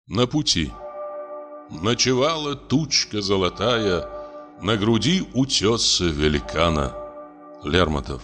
На пути. Ночевала тучка золотая на груди утеса великана. Лермонтов.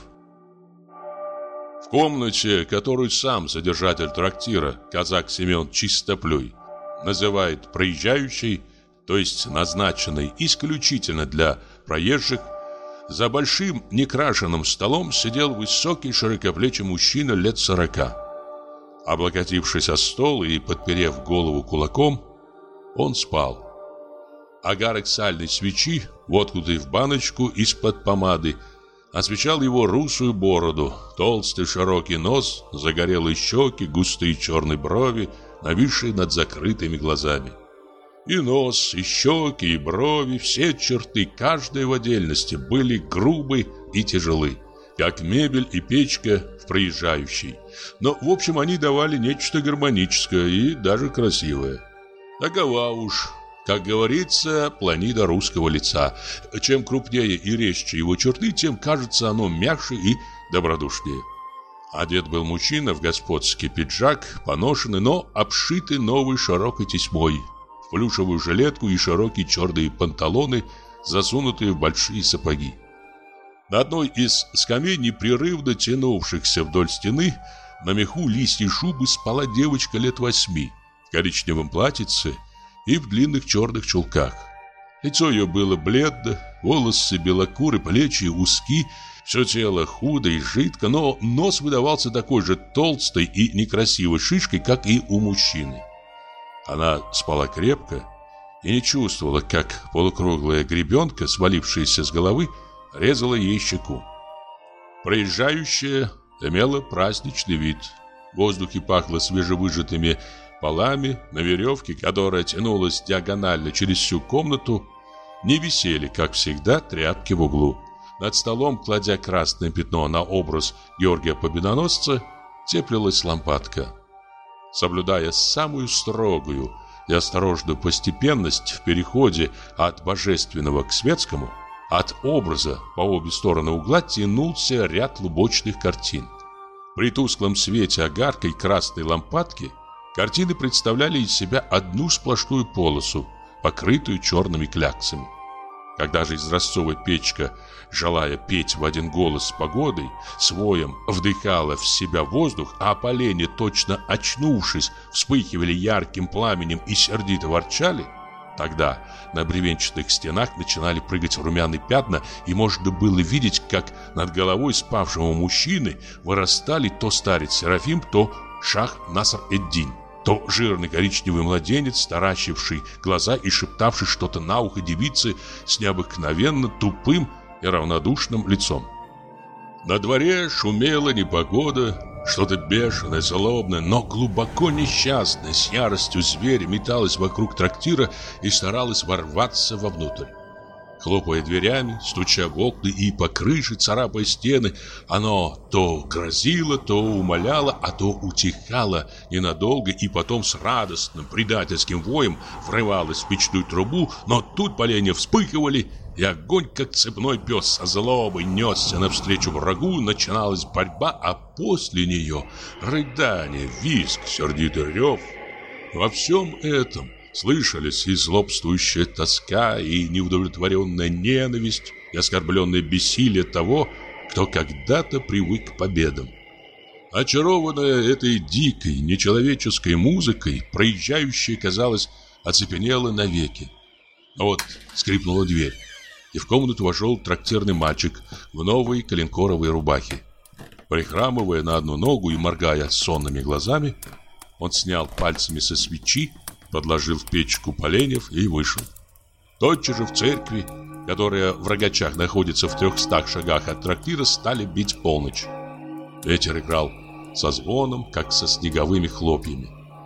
В комнате, которую сам содержатель трактира, казак Семен Чистоплюй, называет проезжающей, то есть назначенной исключительно для проезжих, за большим некрашенным столом сидел высокий широкоплечий мужчина лет 40. Облокотившись о стол и подперев голову кулаком, он спал. Огарок сальной свечи, воткнутый в баночку из-под помады, освещал его русую бороду, толстый широкий нос, загорелые щеки, густые черные брови, нависшие над закрытыми глазами. И нос, и щеки, и брови, все черты, каждая в отдельности, были грубы и тяжелы, как мебель и печка в проезжающей. Но, в общем, они давали нечто гармоническое и даже красивое. Такова уж, как говорится, планида русского лица. Чем крупнее и резче его черты, тем кажется оно мягче и добродушнее. Одет был мужчина в господский пиджак, поношенный, но обшитый новой широкой тесьмой, в плюшевую жилетку и широкие черные панталоны, засунутые в большие сапоги. На одной из скамей, непрерывно тянувшихся вдоль стены, на меху листьей шубы спала девочка лет 8, в коричневом платьице и в длинных черных чулках. Лицо ее было бледно, волосы белокуры, плечи узки, все тело худо и жидко, но нос выдавался такой же толстой и некрасивой шишкой, как и у мужчины. Она спала крепко и не чувствовала, как полукруглая гребенка, свалившаяся с головы, резала ей щеку. Проезжающая имела праздничный вид. В воздухе пахло свежевыжатыми полами. На веревке, которая тянулась диагонально через всю комнату, не висели, как всегда, тряпки в углу. Над столом, кладя красное пятно на образ Георгия Победоносца, теплилась лампадка. Соблюдая самую строгую и осторожную постепенность в переходе от божественного к светскому, от образа по обе стороны угла тянулся ряд лубочных картин. При тусклом свете огарка и красной лампадки картины представляли из себя одну сплошную полосу, покрытую черными кляксами. Когда же изразцовая печка, желая петь в один голос с погодой, своем вдыхала в себя воздух, а поленья, точно очнувшись, вспыхивали ярким пламенем и сердито ворчали, тогда на бревенчатых стенах начинали прыгать румяные пятна, и можно было видеть, как над головой спавшего мужчины вырастали то старец Серафим, то Шах Наср-эд-Дин, то жирный коричневый младенец, таращивший глаза и шептавший что-то на ухо девице с необыкновенно тупым и равнодушным лицом. На дворе шумела непогода, что-то бешеное, злобное, но глубоко несчастное, с яростью зверя металось вокруг трактира и старалось ворваться вовнутрь. Хлопая дверями, стуча в окна и по крыше, царапая стены, оно то грозило, то умоляло, а то утихало ненадолго и потом с радостным предательским воем врывалось в печную трубу, но тут поленья вспыхивали, и огонь, как цепной пес со злобой, несся навстречу врагу, начиналась борьба, а после нее рыдание, визг, сердитый рев. Во всем этом слышались и злобствующая тоска, и неудовлетворенная ненависть, и оскорбленное бессилие того, кто когда-то привык к победам. Очарованная этой дикой, нечеловеческой музыкой, проезжающая, казалось, оцепенела навеки. Вот скрипнула дверь, и в комнату вошел трактирный мальчик в новой коленкоровой рубахе. Прихрамывая на одну ногу и моргая сонными глазами, он снял пальцами со свечи, подложил в печку поленьев и вышел. Тотчас же в церкви, которая в Рогачах находится в 300 шагах от трактира, стали бить полночь. Ветер играл со звоном, как со снеговыми хлопьями.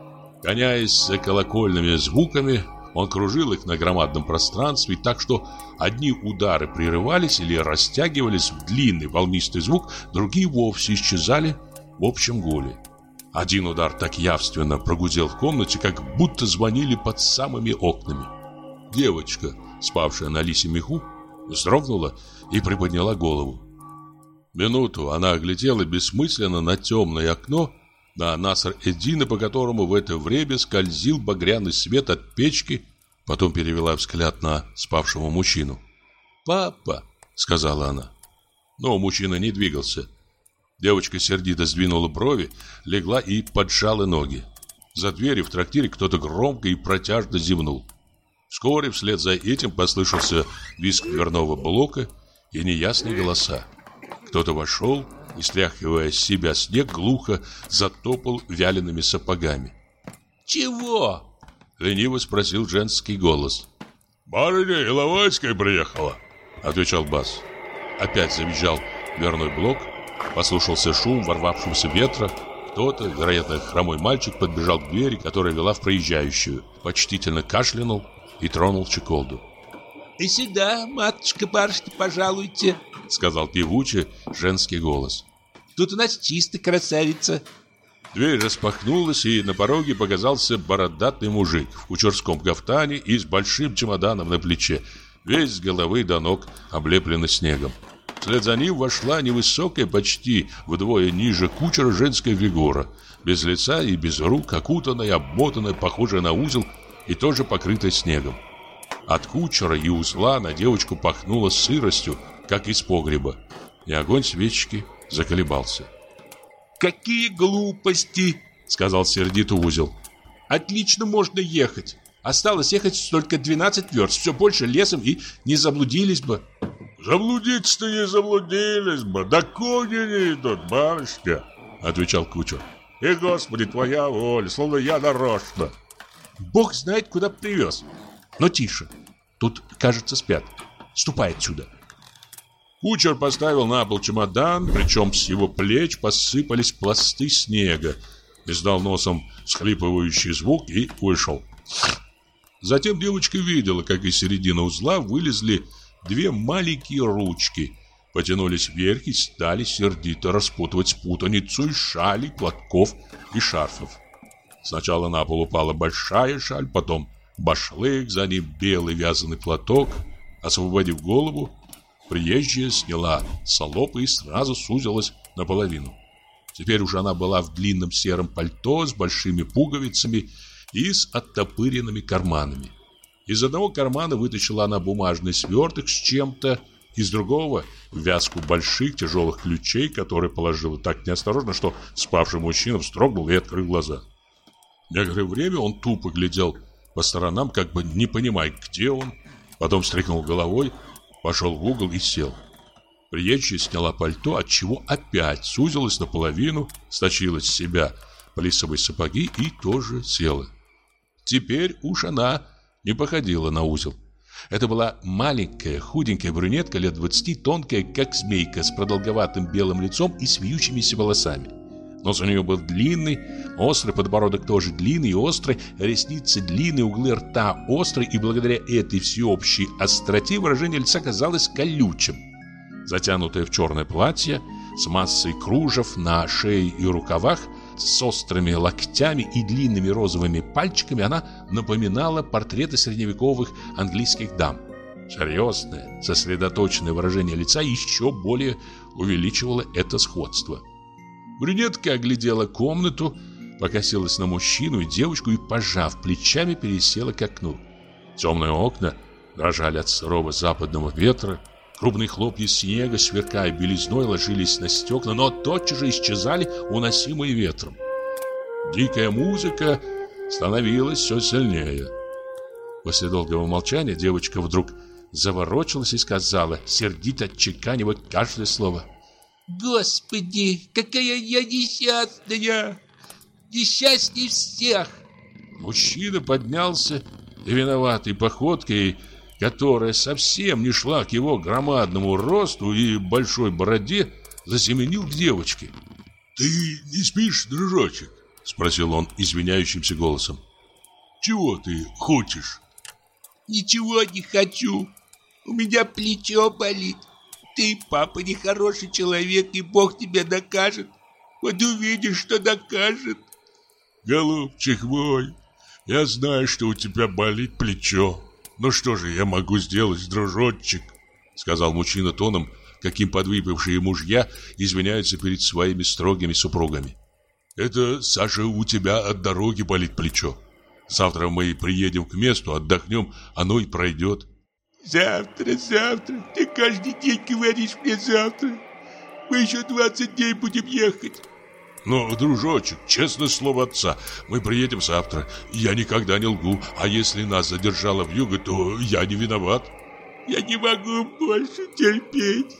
Гоняясь за колокольными звуками, он кружил их на громадном пространстве, так что одни удары прерывались или растягивались в длинный волнистый звук, другие вовсе исчезали в общем гуле. Один удар так явственно прогудел в комнате, как будто звонили под самыми окнами. Девочка, спавшая на лисьем меху, вздрогнула и приподняла голову. Минуту она оглядела бессмысленно на темное окно, на Наср-эд-Дина, по которому в это время скользил багряный свет от печки, потом перевела взгляд на спавшего мужчину. «Папа», — сказала она. Но мужчина не двигался. Девочка сердито сдвинула брови, легла и поджала ноги. За дверью в трактире кто-то громко и протяжно зевнул. Вскоре вслед за этим послышался визг дверного блока и неясные голоса. Кто-то вошел и, стряхивая с себя снег, глухо затопал вялеными сапогами. «Чего?» — лениво спросил женский голос. «Барыня Иловайская приехала», — отвечал бас. Опять завизжал дверной блок, послушался шум ворвавшегося ветра. Кто-то, вероятно, хромой мальчик, подбежал к двери, которая вела в проезжающую, почтительно кашлянул и тронул щеколду. «И сюда, матушка-барышня, пожалуйте», — сказал певучий женский голос. «Тут у нас чисто, красавица». Дверь распахнулась, и на пороге показался бородатый мужик в кучерском кафтане и с большим чемоданом на плече, весь с головы до ног облепленный снегом. Вслед за ним вошла невысокая, почти вдвое ниже кучера женская фигура, без лица и без рук, окутанная, обмотанная, похожая на узел и тоже покрытая снегом. От кучера и узла на девочку пахнуло сыростью, как из погреба, и огонь свечки заколебался. «Какие глупости!» — сказал сердито узел. «Отлично можно ехать. Осталось ехать только 12 верст, все больше лесом и не заблудились бы». «Заблудиться-то не заблудились бы, да кони не идут, барышня», — отвечал кучер. «И, Господи, твоя воля, словно я нарочно». «Бог знает, куда привез. Но тише, тут, кажется, спят. Ступай отсюда». Кучер поставил на пол чемодан, причем с его плеч посыпались пласты снега, издал носом всхлипывающий звук и вышел. Затем девочка видела, как из середины узла вылезли две маленькие ручки, потянулись вверх и стали сердито распутывать путаницу из шалей, платков и шарфов. Сначала на пол упала большая шаль, потом башлык, за ним белый вязаный платок. Освободив голову, приезжая сняла салопы и сразу сузилась наполовину. Теперь уже она была в длинном сером пальто с большими пуговицами и с оттопыренными карманами. Из одного кармана вытащила она бумажный сверток с чем-то, из другого — вязку больших тяжелых ключей, которые положила так неосторожно, что спавший мужчина вздрогнул и открыл глаза. Некоторое время он тупо глядел по сторонам, как бы не понимая, где он, потом встряхнул головой, пошел в угол и сел. Приезжая сняла пальто, отчего опять сузилась наполовину, стащила с себя плисовые сапоги и тоже села. Теперь уж она не походила на узел. Это была маленькая, худенькая брюнетка лет 20, тонкая, как змейка, с продолговатым белым лицом и с вьющимися волосами. Нос у нее был длинный, острый, подбородок тоже длинный и острый, ресницы длинные, углы рта острые, и благодаря этой всеобщей остроте выражение лица казалось колючим. Затянутая в черное платье, с массой кружев на шее и рукавах, с острыми локтями и длинными розовыми пальчиками, она напоминала портреты средневековых английских дам. Серьезное, сосредоточенное выражение лица еще более увеличивало это сходство. Брюнетка оглядела комнату, покосилась на мужчину и девочку и, пожав плечами, пересела к окну. Темные окна дрожали от сырого западного ветра. Крупные хлопья снега, сверкая белизной, ложились на стекла, но тотчас же исчезали, уносимые ветром. Дикая музыка становилась все сильнее. После долгого молчания девочка вдруг заворочилась и сказала, сердито отчеканивая каждое слово: «Господи, какая я несчастная! Несчастней всех!» Мужчина поднялся и виноватой походкой, которая совсем не шла к его громадному росту и большой бороде, засеменил к девочке. «Ты не спишь, дружочек?» — спросил он извиняющимся голосом. «Чего ты хочешь?» «Ничего не хочу. У меня плечо болит. Ты, папа, нехороший человек, и Бог тебя накажет. Вот увидишь, что накажет». «Голубчик мой, я знаю, что у тебя болит плечо. Ну что же я могу сделать, дружочек?» — сказал мужчина тоном, каким подвыпившие мужья извиняются перед своими строгими супругами. Это, Саша, у тебя от дороги болит плечо. Завтра мы приедем к месту, отдохнем, оно и пройдет. Завтра. Ты каждый день говоришь мне завтра. Мы еще 20 дней будем ехать. Но, дружочек, честное слово отца, мы приедем завтра. Я никогда не лгу, а если нас задержало вьюга, то я не виноват. Я не могу больше терпеть.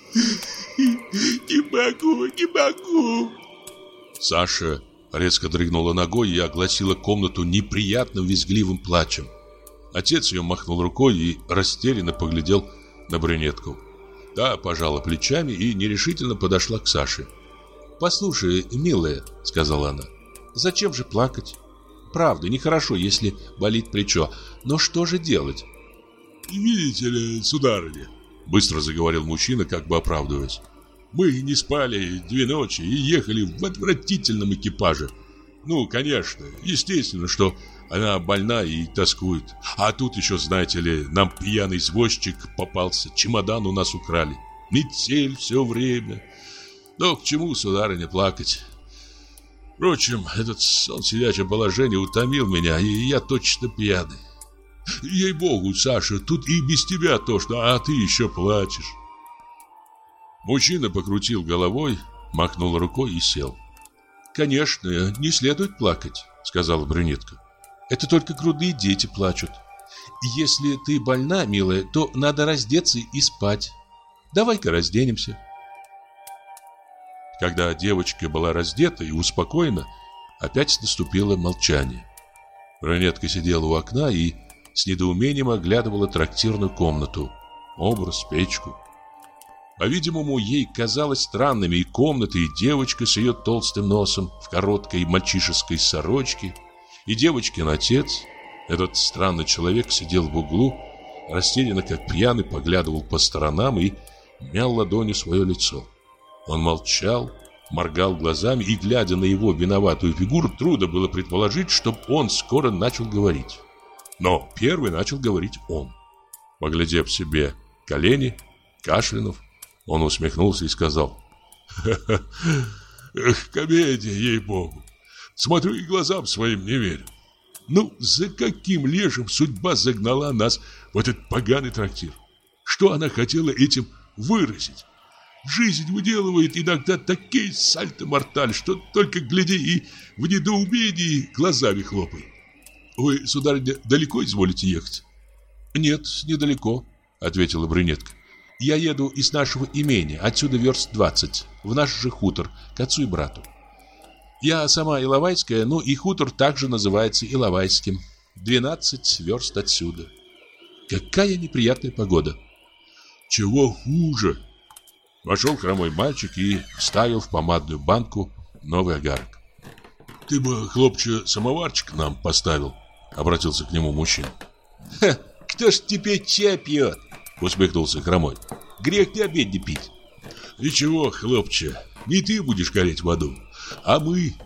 Не могу. Саша резко дрыгнула ногой и огласила комнату неприятным визгливым плачем. Отец ее махнул рукой и растерянно поглядел на брюнетку. Та пожала плечами и нерешительно подошла к Саше. «Послушай, милая», — сказала она, — «зачем же плакать? Правда, нехорошо, если болит плечо, но что же делать?» «Видите ли, сударыня», — быстро заговорил мужчина, как бы оправдываясь, «мы не спали 2 ночи и ехали в отвратительном экипаже. Ну, конечно, естественно, что она больна и тоскует. А тут еще, знаете ли, нам пьяный извозчик попался, чемодан у нас украли. Метель все время. Но к чему, сударыня, плакать? Впрочем, этот сон сидячее положение утомил меня, и я точно пьяный. Ей-богу, Саша, тут и без тебя тошно, а ты еще плачешь». Мужчина покрутил головой, махнул рукой и сел. «Конечно, не следует плакать», — сказала брюнетка. «Это только грудные дети плачут. Если ты больна, милая, то надо раздеться и спать. Давай-ка разденемся». Когда девочка была раздета и успокоена, опять наступило молчание. Брюнетка сидела у окна и с недоумением оглядывала трактирную комнату, образ, печку. По-видимому, ей казалось странными и комната, и девочка с ее толстым носом в короткой мальчишеской сорочке, и девочкин отец. Этот странный человек сидел в углу, растерянно, как пьяный, поглядывал по сторонам и мял ладонью свое лицо. Он молчал, моргал глазами, и, глядя на его виноватую фигуру, трудно было предположить, чтобы он скоро начал говорить. Но первый начал говорить он. Поглядев себе колени, кашлянув, он усмехнулся и сказал: Эх, комедия, ей-богу. Смотрю и глазам своим не верю. Ну, за каким лешим судьба загнала нас в этот поганый трактир? Что она хотела этим выразить? Жизнь выделывает иногда такие сальто-морталь, что только гляди и в недоумении глазами хлопай. Вы, сударыня, далеко изволите ехать? «Нет, недалеко», — ответила брюнетка. «Я еду из нашего имения, отсюда верст 20, в наш же хутор, к отцу и брату. Я сама Иловайская, но и хутор также называется Иловайским. 12 верст отсюда. Какая неприятная погода!» «Чего хуже?» Вошел хромой мальчик и вставил в помадную банку новый огарок. «Ты бы, хлопче, самоварчик нам поставил», — обратился к нему мужчина. Кто ж теперь чай пьет?» — усмехнулся хромой. «Грех не обедни пить». «Ничего, хлопче, не ты будешь гореть в аду, а мы».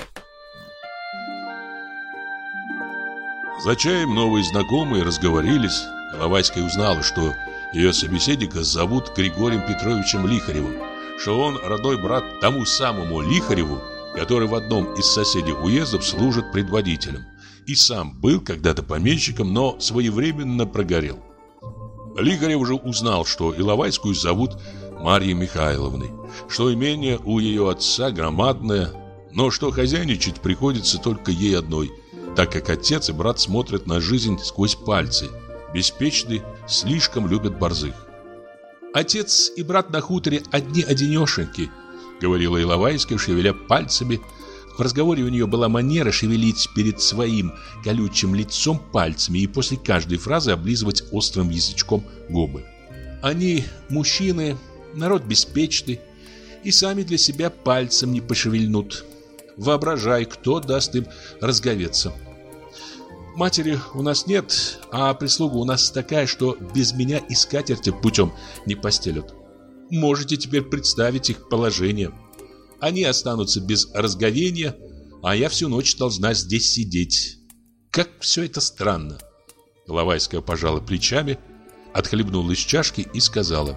За чаем новые знакомые разговорились. Иловайская узнала, что ее собеседника зовут Григорием Петровичем Лихаревым, что он родной брат тому самому Лихареву, который в одном из соседних уездов служит предводителем, и сам был когда-то помещиком, но своевременно прогорел. Лихарев уже узнал, что Иловайскую зовут Марьей Михайловной, что имение у ее отца громадное, но что хозяйничать приходится только ей одной, так как отец и брат смотрят на жизнь сквозь пальцы, беспечны, слишком любят борзых. «Отец и брат на хуторе одни-одинешеньки», — говорила Иловайская, шевеля пальцами. В разговоре у нее была манера шевелить перед своим колючим лицом пальцами и после каждой фразы облизывать острым язычком губы. «Они мужчины, народ беспечный, и сами для себя пальцем не пошевельнут. Воображай, кто даст им разговеться. Матери у нас нет, а прислуга у нас такая, что без меня и скатерти путем не постелют. Можете теперь представить их положение. Они останутся без разговения, а я всю ночь должна здесь сидеть. Как все это странно». Иловайская пожала плечами, отхлебнула из чашки и сказала: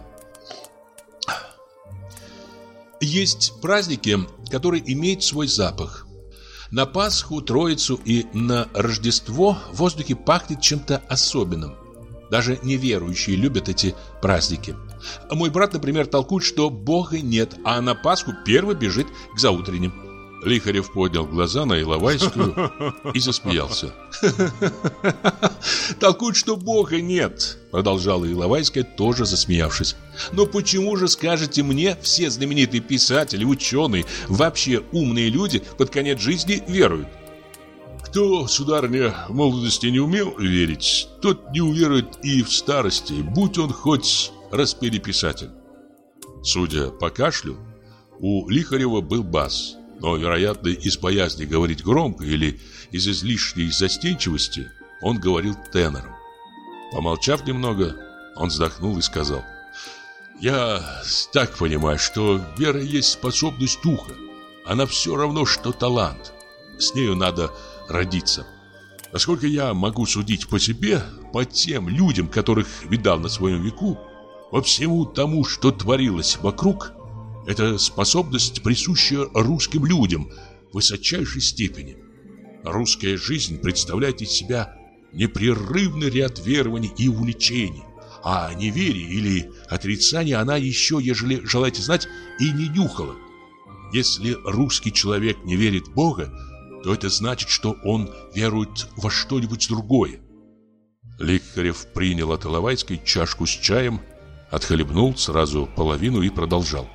«Есть праздники, которые имеют свой запах. На Пасху, Троицу и на Рождество в воздухе пахнет чем-то особенным. Даже неверующие любят эти праздники. Мой брат, например, толкует, что Бога нет, а на Пасху первый бежит к заутренним. Лихарев поднял глаза на Иловайскую и засмеялся. «Толкуют, что Бога нет», — продолжала Иловайская, тоже засмеявшись. «Но почему же, скажете мне, все знаменитые писатели, ученые, вообще умные люди под конец жизни веруют?» Кто, сударыня, в молодости не умел верить, тот не уверует и в старости, будь он хоть распелий писатель. Судя по кашлю, у Лихарева был бас. Но, вероятно, из боязни говорить громко или из излишней застенчивости он говорил тенором. Помолчав немного, он вздохнул и сказал: «Я так понимаю, что вера есть способность духа. Она все равно, что талант. С нею надо родиться. Насколько я могу судить по себе, по тем людям, которых видал на своем веку, по всему тому, что творилось вокруг, эта способность присуща русским людям в высочайшей степени. Русская жизнь представляет из себя непрерывный ряд верований и увлечений, а неверие или отрицание она еще, ежели желаете знать, и не нюхала. Если русский человек не верит в Бога, то это значит, что он верует во что-нибудь другое». Лихарев принял от Иловайской чашку с чаем, отхлебнул сразу половину и продолжал: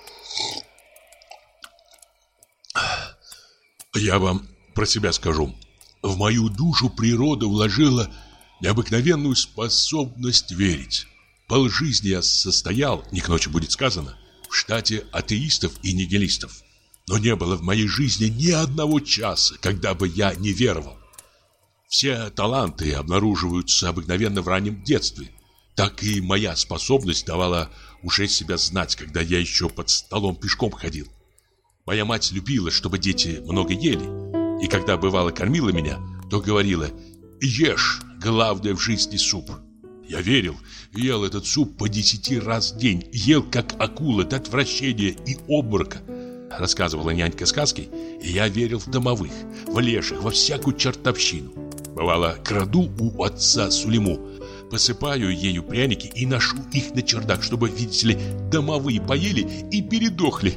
«Я вам про себя скажу. В мою душу природа вложила необыкновенную способность верить. Полжизни я состоял, не к ночи будет сказано, в штате атеистов и нигилистов. Но не было в моей жизни ни одного часа, когда бы я не веровал. Все таланты обнаруживаются обыкновенно в раннем детстве. Так и моя способность давала уже себя знать, когда я еще под столом пешком ходил. Моя мать любила, чтобы дети много ели, и когда бывало кормила меня, то говорила: ешь, главное в жизни суп. Я верил, ел этот суп по 10 раз в день, ел как акула до отвращения и обморока. Рассказывала нянька сказки, и я верил в домовых, в леших, во всякую чертовщину. Бывало, краду у отца Сулиму, посыпаю ею пряники и ношу их на чердак, чтобы, видите ли, домовые поели и передохли.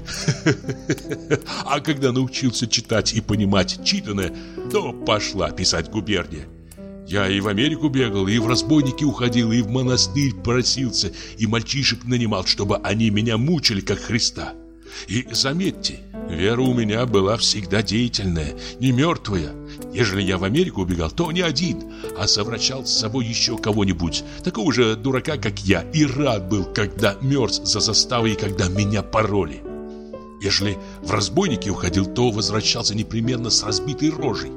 А когда научился читать и понимать читанное, то пошла писать губерния. Я и в Америку бегал, и в разбойники уходил, и в монастырь просился, и мальчишек нанимал, чтобы они меня мучили, как Христа. И заметьте, вера у меня была всегда деятельная, не мертвая. Ежели я в Америку убегал, то не один, а совращал с собой еще кого-нибудь, такого же дурака, как я, и рад был, когда мерз за заставой и когда меня пороли. Ежели в разбойники уходил, то возвращался непременно с разбитой рожей.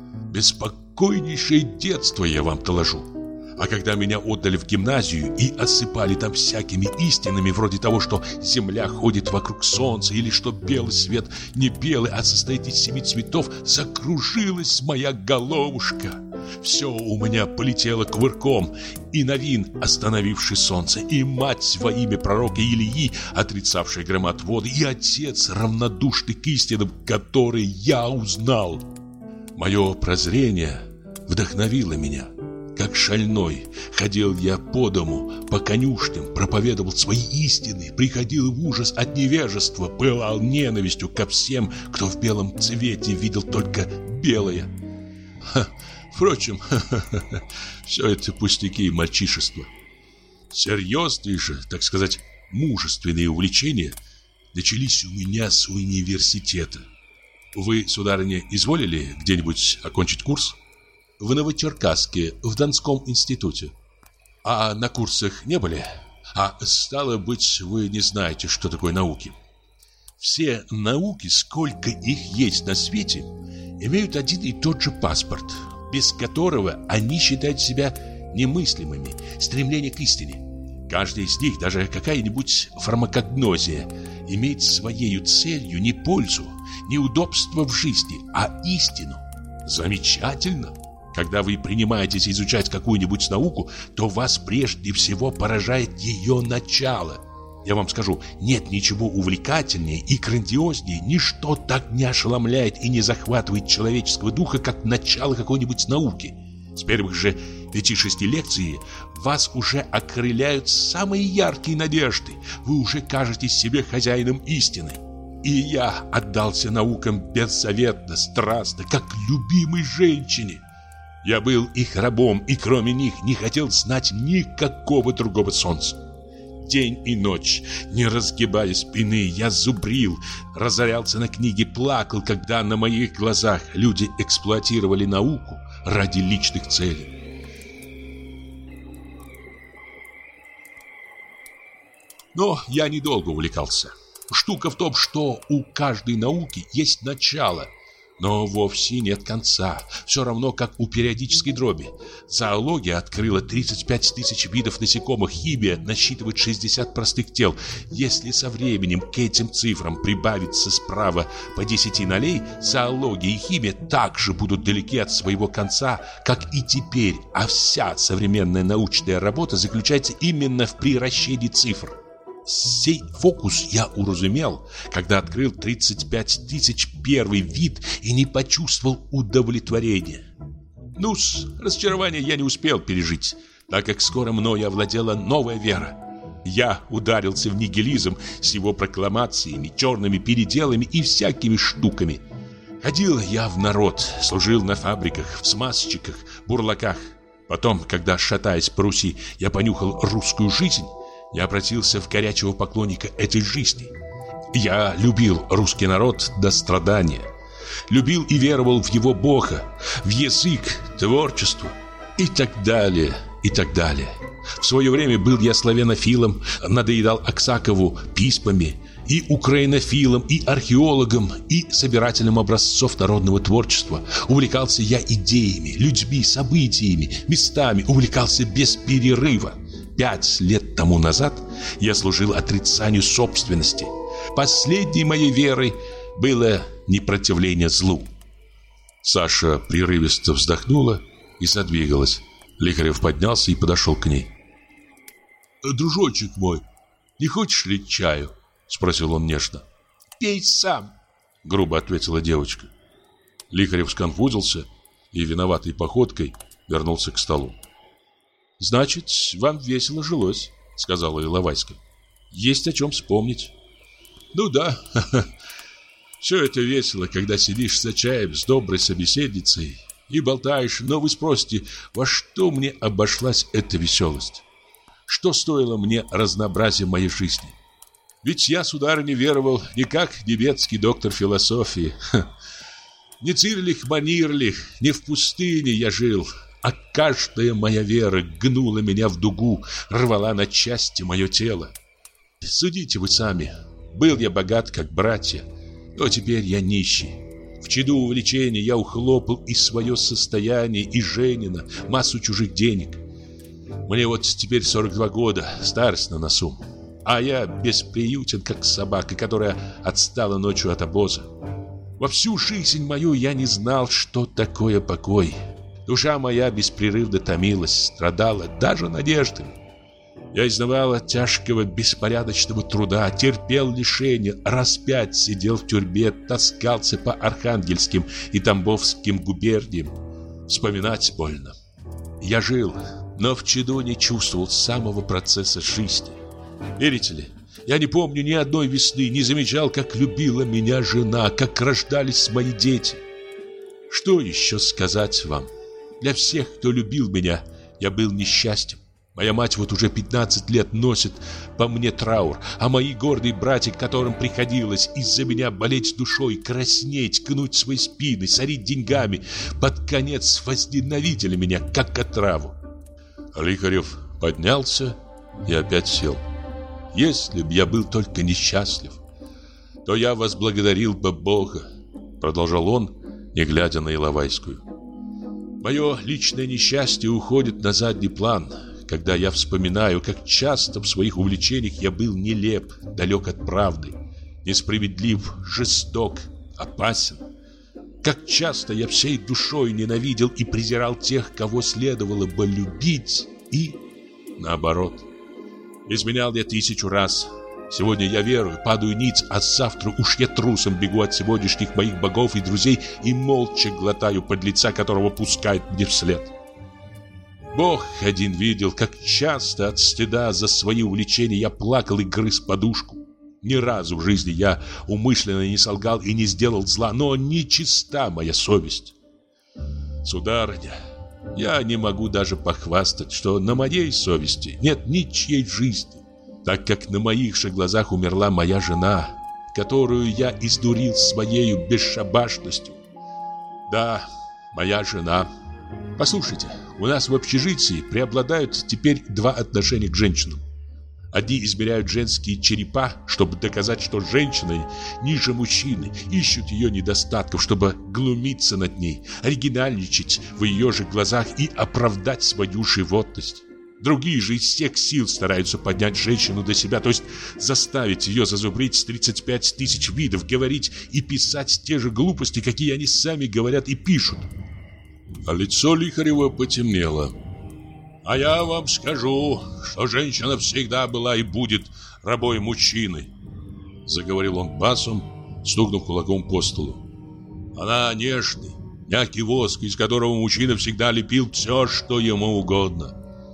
Беспокойнейшее детство я вам доложу. А когда меня отдали в гимназию и осыпали там всякими истинами, вроде того, что земля ходит вокруг солнца, или что белый свет не белый, а состоит из 7 цветов, закружилась моя головушка. Все у меня полетело кувырком, и Новин, остановивший солнце, и мать во имя пророка Илии, отрицавшая громотводы, и отец, равнодушный к истинам, которые я узнал. Мое прозрение вдохновило меня. Как шальной ходил я по дому, по конюшням, проповедовал свои истины, приходил в ужас от невежества, пылал ненавистью ко всем, кто в белом цвете видел только белое. Впрочем, все это пустяки и мальчишество. Серьезные же, так сказать, мужественные увлечения начались у меня с университета. Вы, сударыня, изволили где-нибудь окончить курс? В Новочеркасске, в Донском институте. А на курсах не были? А стало быть, вы не знаете, что такое науки. Все науки, сколько их есть на свете, имеют один и тот же паспорт, без которого они считают себя немыслимыми, стремление к истине. Каждая из них, даже какая-нибудь фармакогнозия, имеет своею целью не пользу, не удобство в жизни, а истину. Замечательно! Когда вы принимаетесь изучать какую-нибудь науку, то вас прежде всего поражает ее начало. Я вам скажу, нет ничего увлекательнее и грандиознее, ничто так не ошеломляет и не захватывает человеческого духа, как начало какой-нибудь науки. С первых же 5-6 лекций вас уже окрыляют самые яркие надежды. Вы уже кажетесь себе хозяином истины. И я отдался наукам беззаветно, страстно, как любимой женщине. Я был их рабом, и кроме них не хотел знать никакого другого солнца. День и ночь, не разгибая спины, я зубрил, разорялся на книги, плакал, когда на моих глазах люди эксплуатировали науку ради личных целей. Но я недолго увлекался. Штука в том, что у каждой науки есть начало, но вовсе нет конца. Все равно, как у периодической дроби. Зоология открыла 35 тысяч видов насекомых, химия насчитывает 60 простых тел. Если со временем к этим цифрам прибавится справа по 10 нолей, зоология и химия также будут далеки от своего конца, как и теперь. А вся современная научная работа заключается именно в приращении цифр. Сей фокус я уразумел, когда открыл 35 тысяч первый вид и не почувствовал удовлетворения. Ну-с, разочарование я не успел пережить, так как скоро мною овладела новая вера. Я ударился в нигилизм с его прокламациями, черными переделами и всякими штуками. Ходил я в народ, служил на фабриках, в смазчиках, бурлаках. Потом, когда, шатаясь по Руси, я понюхал русскую жизнь, я обратился в горячего поклонника этой жизни. Я любил русский народ до страдания. Любил и веровал в его Бога, в язык, творчество и так далее, и так далее. В свое время был я славянофилом, надоедал Аксакову письмами, и украинофилом, и археологом, и собирателем образцов народного творчества. Увлекался я идеями, людьми, событиями, местами, увлекался без перерыва. 5 лет тому назад я служил отрицанию собственности. Последней моей верой было непротивление злу. Саша прерывисто вздохнула и задвигалась. Лихарев поднялся и подошел к ней. «Дружочек мой, не хочешь ли чаю?» — спросил он нежно. «Пей сам», — грубо ответила девочка. Лихарев сконфузился и виноватой походкой вернулся к столу. «Значит, вам весело жилось», — сказала Иловайская. «Есть о чем вспомнить». «Ну да, все это весело, когда сидишь за чаем с доброй собеседницей и болтаешь, но вы спросите, во что мне обошлась эта веселость? Что стоило мне разнообразие моей жизни? Ведь я, сударыня, веровал не как немецкий доктор философии. Не Цирлих-Манирлих, не в пустыне я жил, а каждая моя вера гнула меня в дугу, рвала на части мое тело. Судите вы сами, был я богат, как братья, но теперь я нищий. В чаду увлечения я ухлопал и свое состояние, и Женина, массу чужих денег. Мне вот теперь 42 года, старость на носу, а я бесприютен, как собака, которая отстала ночью от обоза. Во всю жизнь мою я не знал, что такое покой. Душа моя беспрерывно томилась, страдала даже надеждами. Я изнывал от тяжкого беспорядочного труда, терпел лишения, раз 5 сидел в тюрьме, таскался по Архангельским и Тамбовским губерниям. Вспоминать больно. Я жил, но в чаду не чувствовал самого процесса жизни. Верите ли, я не помню ни одной весны, не замечал, как любила меня жена, как рождались мои дети. Что еще сказать вам? Для всех, кто любил меня, я был несчастен. Моя мать вот уже 15 лет носит по мне траур, а мои гордые братья, которым приходилось из-за меня болеть душой, краснеть, гнуть свои спины, сорить деньгами, под конец возненавидели меня, как отраву. Лихарев поднялся и опять сел. Если б я был только несчастлив, то я возблагодарил бы Бога, продолжал он, не глядя на Иловайскую. Мое личное несчастье уходит на задний план, когда я вспоминаю, как часто в своих увлечениях я был нелеп, далек от правды, несправедлив, жесток, опасен. Как часто я всей душой ненавидел и презирал тех, кого следовало бы любить, и наоборот. Изменял я 1000 раз, Сегодня я верую, падаю ниц, а завтра уж я трусом бегу от сегодняшних моих богов и друзей и молча глотаю подлеца, которого пускают мне вслед. Бог один видел, как часто от стыда за свои увлечения я плакал и грыз подушку. Ни разу в жизни я умышленно не солгал и не сделал зла, но нечиста моя совесть. Сударыня, я не могу даже похвастать, что на моей совести нет ничьей жизни, так как на моих же глазах умерла моя жена, которую я издурил своею бесшабашностью. Да, моя жена. Послушайте, у нас в общежитии преобладают теперь два отношения к женщинам. Одни измеряют женские черепа, чтобы доказать, что женщина ниже мужчины, ищут ее недостатков, чтобы глумиться над ней, оригинальничать в ее же глазах и оправдать свою животность. Другие же из всех сил стараются поднять женщину до себя, то есть заставить ее зазубрить 35 тысяч видов, говорить и писать те же глупости, какие они сами говорят и пишут. А лицо Лихарева потемнело. «А я вам скажу, что женщина всегда была и будет рабой мужчины», — заговорил он басом, стукнув кулаком по столу. «Она нежный, мягкий воск, из которого мужчина всегда лепил все, что ему угодно.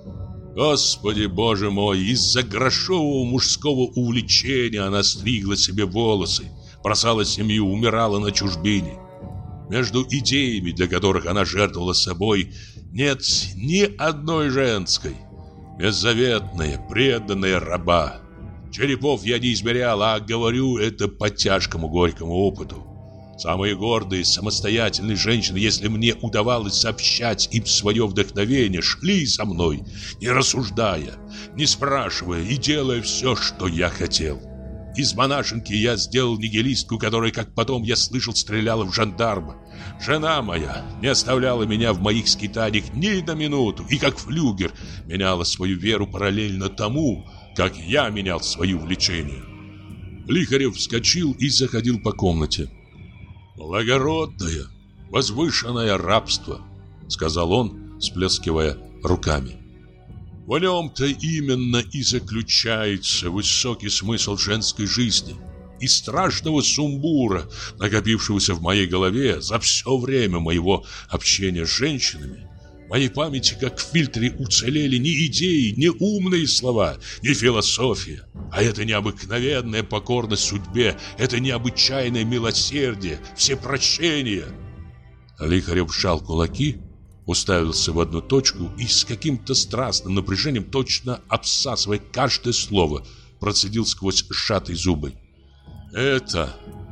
Господи Боже мой, из-за грошового мужского увлечения она стригла себе волосы, бросала семью, умирала на чужбине. Между идеями, для которых она жертвовала собой, нет ни одной женской. Беззаветная, преданная раба. Черепов я не измерял, а говорю это по тяжкому горькому опыту. Самые гордые, самостоятельные женщины, если мне удавалось сообщать им свое вдохновение, шли за мной, не рассуждая, не спрашивая и делая все, что я хотел. Из монашенки я сделал нигилистку, которая, как потом я слышал, стреляла в жандарма. Жена моя не оставляла меня в моих скитаниях ни на минуту, и как флюгер меняла свою веру параллельно тому, как я менял свои увлечения. Лихарев вскочил и заходил по комнате. «Благородное, возвышенное рабство», — сказал он, всплескивая руками. «В нем-то именно и заключается высокий смысл женской жизни и страшного сумбура, накопившегося в моей голове за все время моего общения с женщинами. В моей памяти, как в фильтре, уцелели не идеи, не умные слова, не философия, а это необыкновенная покорность судьбе, это необычайное милосердие, всепрощение». Лихарев сжал кулаки, уставился в одну точку и с каким-то страстным напряжением, точно обсасывая каждое слово, процедил сквозь сжатые зубы: Это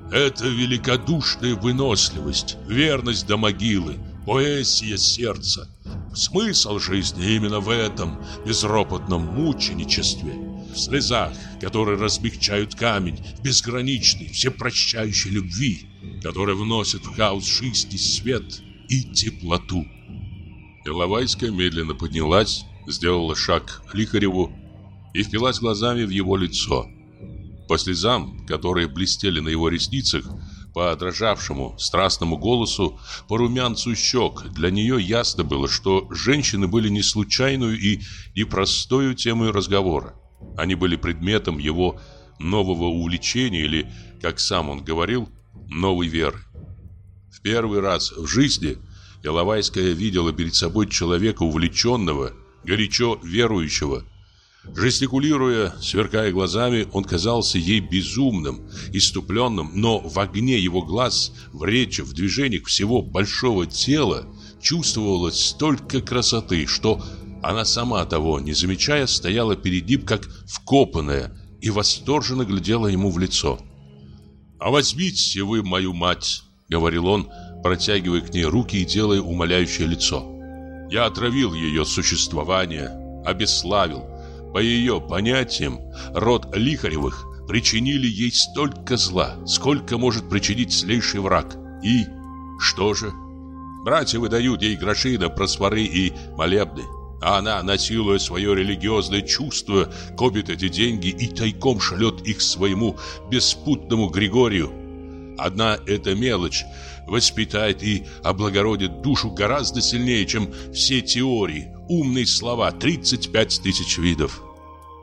великодушная выносливость, верность до могилы, поэзия сердца. Смысл жизни именно в этом безропотном мученичестве, в слезах, которые размягчают камень, в безграничной, всепрощающей любви, которая вносит в хаос жизни свет и теплоту. Иловайская медленно поднялась, сделала шаг к Лихареву и впилась глазами в его лицо. По слезам, которые блестели на его ресницах, по дрожавшему страстному голосу, по румянцу щек, для нее ясно было, что женщины были не случайную и непростою темой разговора. Они были предметом его нового увлечения или, как сам он говорил, новой веры. В первый раз в жизни Иловайская видела перед собой человека увлеченного, горячо верующего. Жестикулируя, сверкая глазами, он казался ей безумным, исступленным, но в огне его глаз, в речи, в движениях всего большого тела чувствовалось столько красоты, что она сама, того не замечая, стояла перед ним как вкопанная и восторженно глядела ему в лицо. «А возьмите вы мою мать», — говорил он, протягивая к ней руки и делая умоляющее лицо. «Я отравил ее существование, обесславил. По ее понятиям, род Лихаревых причинили ей столько зла, сколько может причинить злейший враг. И что же? Братья выдают ей гроши на просфоры и молебны, а она, насилуя свое религиозное чувство, копит эти деньги и тайком шлет их своему беспутному Григорию. Одна эта мелочь воспитает и облагородит душу гораздо сильнее, чем все теории, умные слова, 35 тысяч видов.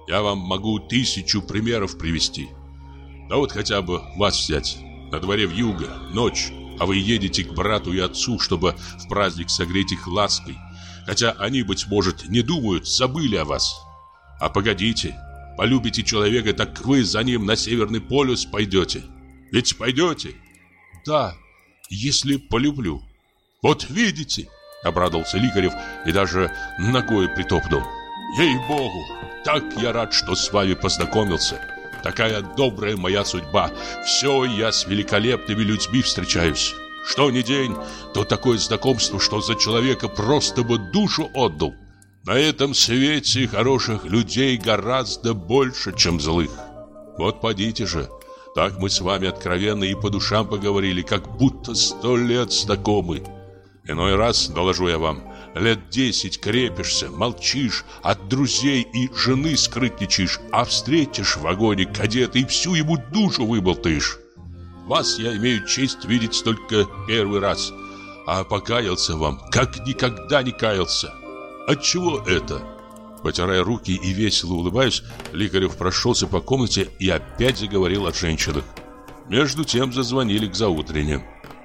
Я вам могу 1000 примеров привести. Да вот хотя бы вас взять. На дворе вьюга, ночь, а вы едете к брату и отцу, чтобы в праздник согреть их лаской. Хотя они, быть может, не думают, забыли о вас. А погодите, полюбите человека, так вы за ним на Северный полюс пойдете. Ведь пойдете? Да, если полюблю. Вот видите, обрадовался Лихарев и даже ногой притопнул. Ей-богу, так я рад, что с вами познакомился. Такая добрая моя судьба. Все я с великолепными людьми встречаюсь. Что ни день, то такое знакомство, что за человека просто бы душу отдал. На этом свете хороших людей гораздо больше, чем злых. Вот подите же. Так мы с вами откровенно и по душам поговорили, как будто 100 лет знакомы. Иной раз, доложу я вам, лет 10 крепишься, молчишь, от друзей и жены скрытничаешь, а встретишь в вагоне кадета и всю ему душу выболтаешь. Вас я имею честь видеть только первый раз, а покаялся вам, как никогда не каялся. Отчего это? Потирая руки и весело улыбаясь, Лихарев прошелся по комнате и опять заговорил о женщинах. Между тем зазвонили к заутренне.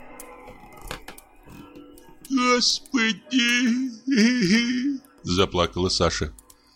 Господи, заплакала Саша.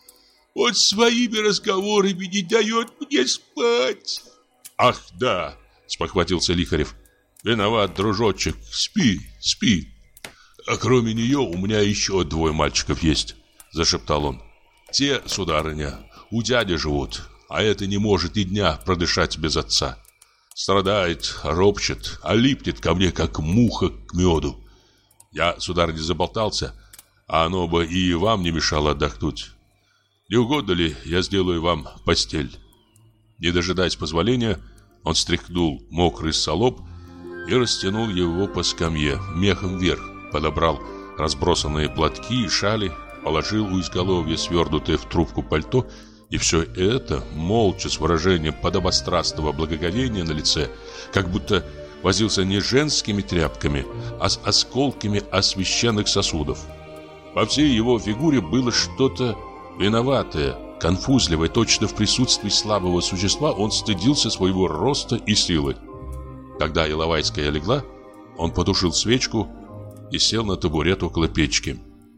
Он своими разговорами не дает мне спать. Ах, да, спохватился Лихарев. Виноват, дружочек, спи, спи. А кроме нее у меня еще 2 мальчиков есть, зашептал он. Те, сударыня, у дяди живут, а это не может и дня продышать без отца. Страдает, ропщет, а липнет ко мне, как муха к меду. Я, сударыня, заболтался, а оно бы и вам не мешало отдохнуть. Не угодно ли, я сделаю вам постель? Не дожидаясь позволения, он стряхнул мокрый салоп и растянул его по скамье, мехом вверх, подобрал разбросанные платки и шали, положил у изголовья свернутое в трубку пальто, и все это, молча, с выражением подобострастного благоговения на лице, как будто возился не женскими тряпками, а с осколками освященных сосудов. Во всей его фигуре было что-то виноватое, конфузливое, точно в присутствии слабого существа он стыдился своего роста и силы. Когда Иловайская легла, он потушил свечку и сел на табурет около печки.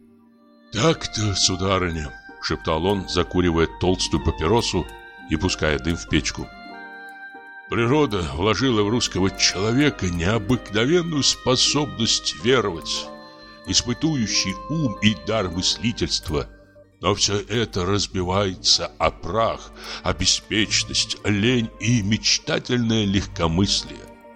«Так-то, сударыня», — шептал он, закуривая толстую папиросу и пуская дым в печку. «Природа вложила в русского человека необыкновенную способность веровать, испытующий ум и дар мыслительства. Но все это разбивается о прах, о беспечность, лень и мечтательное легкомыслие.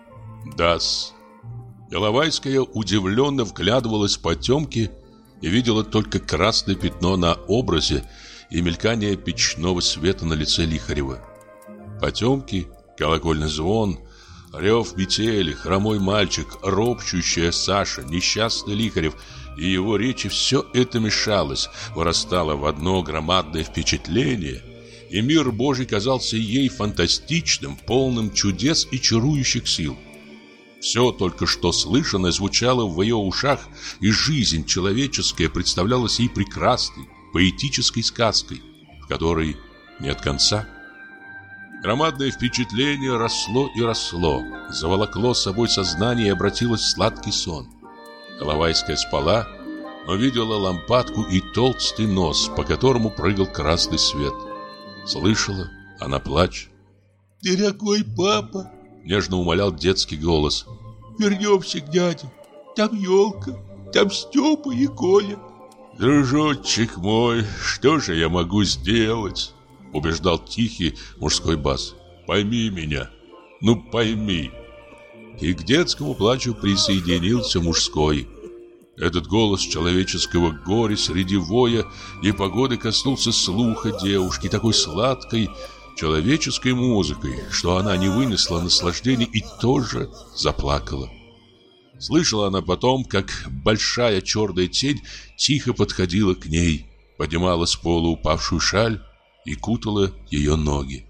Да-с». Иловайская удивленно вглядывалась в потемки и видела только красное пятно на образе и мелькание печного света на лице Лихарева. Потемки, колокольный звон, рев метели, хромой мальчик, ропщущая Саша, несчастный Лихарев и его речи — все это мешалось, вырастало в одно громадное впечатление, и мир Божий казался ей фантастичным, полным чудес и чарующих сил. Все только что слышанное звучало в ее ушах, и жизнь человеческая представлялась ей прекрасной, поэтической сказкой, в которой нет конца. Громадное впечатление росло и росло, заволокло с собой сознание и обратилось в сладкий сон. Иловайская спала, но видела лампадку и толстый нос, по которому прыгал красный свет. Слышала она плач. Дорогой папа, нежно умолял детский голос, вернемся к дяде. Там елка, там Степа и Коля. Дружочек мой, что же я могу сделать? Убеждал тихий мужской бас. Пойми меня, ну пойми. И к детскому плачу присоединился мужской. Этот голос человеческого горя среди воя и погоды коснулся слуха девушки такой сладкой человеческой музыкой, что она не вынесла наслаждения и тоже заплакала. Слышала она потом, как большая черная тень тихо подходила к ней, поднимала с пола упавшую шаль и кутала ее ноги.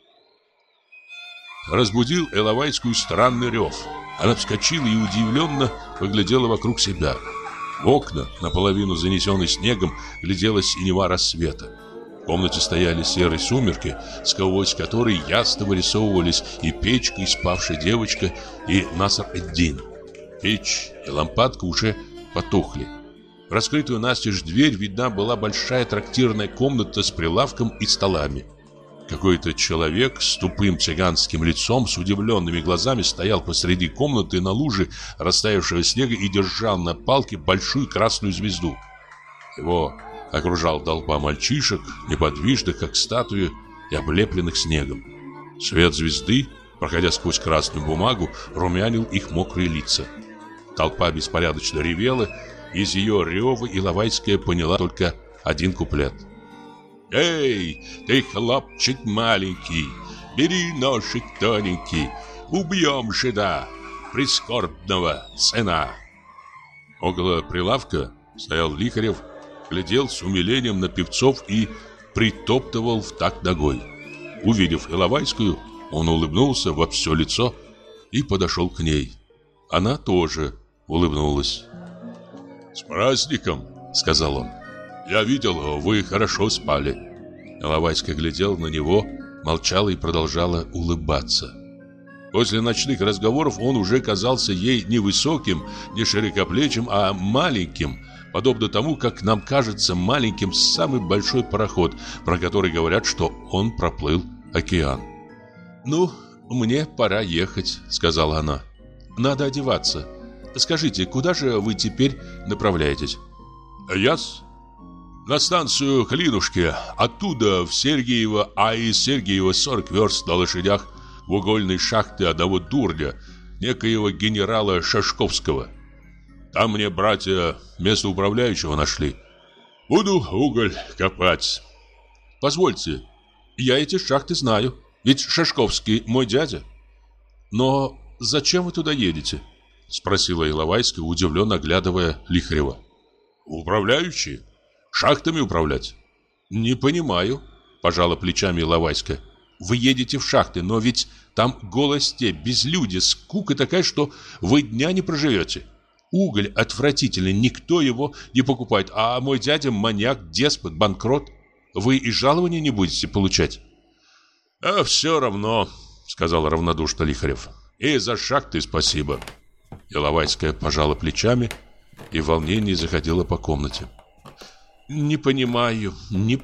Разбудил Иловайскую странный рев. Она вскочила и удивленно поглядела вокруг себя. В окна, наполовину занесенные снегом, глядела синева рассвета. В комнате стояли серые сумерки, сквозь которые ясно вырисовывались и печка, и спавшая девочка, и Наср-эд-Дин. Печь и лампадка уже потухли. В раскрытую настежь дверь видна была большая трактирная комната с прилавком и столами. Какой-то человек с тупым цыганским лицом, с удивленными глазами стоял посреди комнаты на луже растаявшего снега и держал на палке большую красную звезду. Его окружала толпа мальчишек, неподвижных, как статуи, и облепленных снегом. Свет звезды, проходя сквозь красную бумагу, румянил их мокрые лица. Толпа беспорядочно ревела, из ее рева Иловайская поняла только один куплет. «Эй, ты, хлопчик маленький, бери ножик тоненький, убьем жида, прискорбного сына!» Около прилавка стоял Лихарев, глядел с умилением на певцов и притоптывал в такт ногой. Увидев Иловайскую, он улыбнулся во все лицо и подошел к ней. Она тоже улыбнулась. «С праздником!» — сказал он. «Я видел, вы хорошо спали». Иловайская глядела на него, молчала и продолжала улыбаться. После ночных разговоров он уже казался ей не высоким, не широкоплечим, а маленьким, подобно тому, как нам кажется маленьким самый большой пароход, про который говорят, что он проплыл океан. «Ну, мне пора ехать», — сказала она. «Надо одеваться. Скажите, куда же вы теперь направляетесь?» «Я-с? На станцию Клинушки, оттуда в Сергиево, а из Сергиева 40 верст на лошадях в угольной шахты одного дурня, некоего генерала Шашковского. Там мне братья место управляющего нашли. Буду уголь копать». «Позвольте, я эти шахты знаю, ведь Шашковский мой дядя». «Но зачем вы туда едете?» — спросила Иловайская, удивленно оглядывая Лихарева. «Управляющий? Шахтами управлять?» «Не понимаю», — пожала плечами Иловайская. «Вы едете в шахты, но ведь там голая степь, безлюдье, скука такая, что вы дня не проживете. Уголь отвратительный, никто его не покупает, а мой дядя маньяк, деспот, банкрот. Вы и жалования не будете получать». «А все равно», — сказал равнодушно Лихарев. «И за шахты спасибо». Иловайская пожала плечами и в волнении заходила по комнате. «Не понимаю,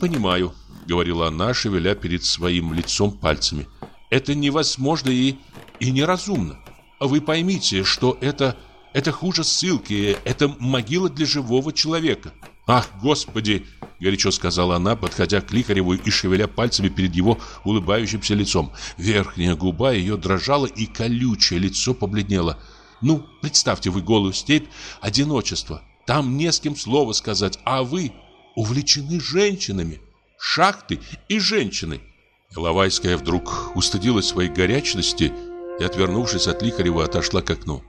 — говорила она, шевеля перед своим лицом пальцами. «Это невозможно и неразумно. Вы поймите, что это хуже ссылки, это могила для живого человека». «Ах, Господи!» — горячо сказала она, подходя к Лихареву и шевеля пальцами перед его улыбающимся лицом. Верхняя губа ее дрожала, и колючее лицо побледнело. «Ну, представьте вы голую степь, одиночество. Там не с кем слова сказать, а вы увлечены женщинами. Шахты и женщины». Иловайская вдруг устыдилась своей горячности и, отвернувшись от Лихарева, отошла к окну.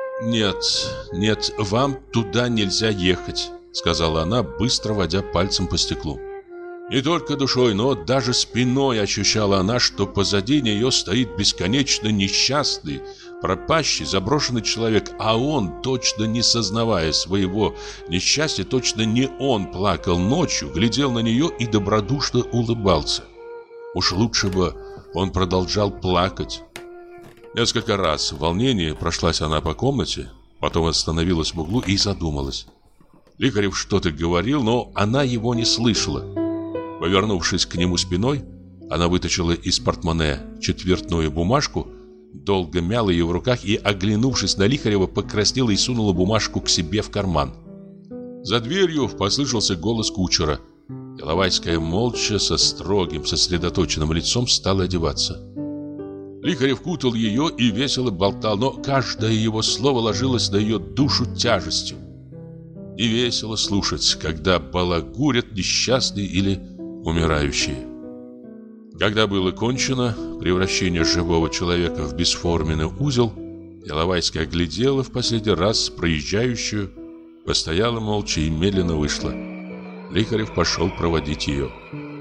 «Нет, вам туда нельзя ехать», — сказала она, быстро водя пальцем по стеклу. Не только душой, но даже спиной ощущала она, что позади нее стоит бесконечно несчастный, пропащий, заброшенный человек, а он, точно не сознавая своего несчастья, точно не он плакал ночью, глядел на нее и добродушно улыбался. Уж лучше бы он продолжал плакать. Несколько раз в волнении прошлась она по комнате, потом остановилась в углу и задумалась. Лихарев что-то говорил, но она его не слышала. Повернувшись к нему спиной, она вытащила из портмоне четвертную бумажку, долго мяла ее в руках и, оглянувшись на Лихарева, покраснела и сунула бумажку к себе в карман. За дверью послышался голос кучера. Иловайская молча, со строгим, сосредоточенным лицом стала одеваться. Лихарев кутал ее и весело болтал, но каждое его слово ложилось на ее душу тяжестью. И весело слушать, когда балагурят несчастные или умирающие. Когда было кончено превращение живого человека в бесформенный узел, Иловайская оглядела в последний раз проезжающую, постояла молча и медленно вышла. Лихарев пошел проводить ее.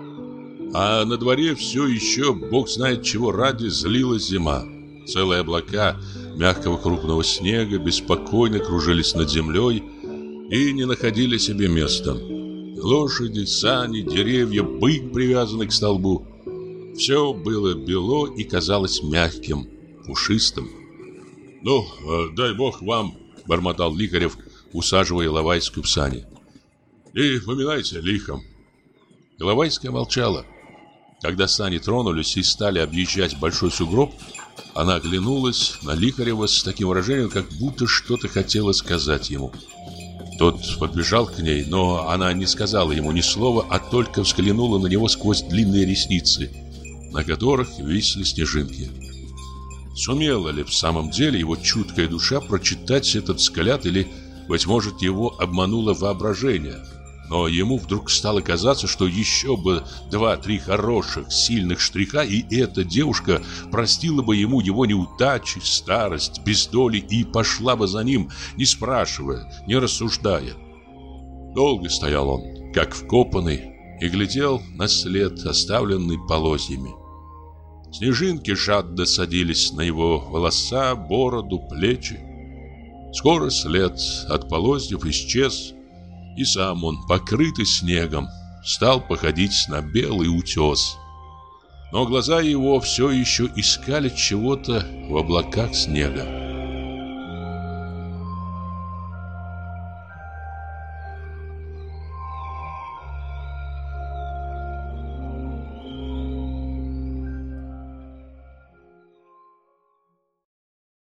А на дворе все еще, бог знает чего ради, злилась зима. Целые облака мягкого крупного снега беспокойно кружились над землей и не находили себе места. Лошади, сани, деревья, бык, привязанный к столбу. Все было бело и казалось мягким, пушистым. «Ну, дай бог вам», — бормотал Лихарев, усаживая Иловайскую в сани. «И поминайте лихом». Иловайская молчала. Когда сани тронулись и стали объезжать большой сугроб, она оглянулась на Лихарева с таким выражением, как будто что-то хотела сказать ему. Тот подбежал к ней, но она не сказала ему ни слова, а только взглянула на него сквозь длинные ресницы, на которых висели снежинки. Сумела ли в самом деле его чуткая душа прочитать этот взгляд, или, быть может, его обмануло воображение? Но ему вдруг стало казаться, что еще бы 2-3 хороших, сильных штриха, и эта девушка простила бы ему его неудачи, старость, бездоли и пошла бы за ним, не спрашивая, не рассуждая. Долго стоял он, как вкопанный, и глядел на след, оставленный полозьями. Снежинки жадно садились на его волоса, бороду, плечи. Скоро след от полозьев исчез, и сам он, покрытый снегом, стал походить на белый утес. Но глаза его все еще искали чего-то в облаках снега.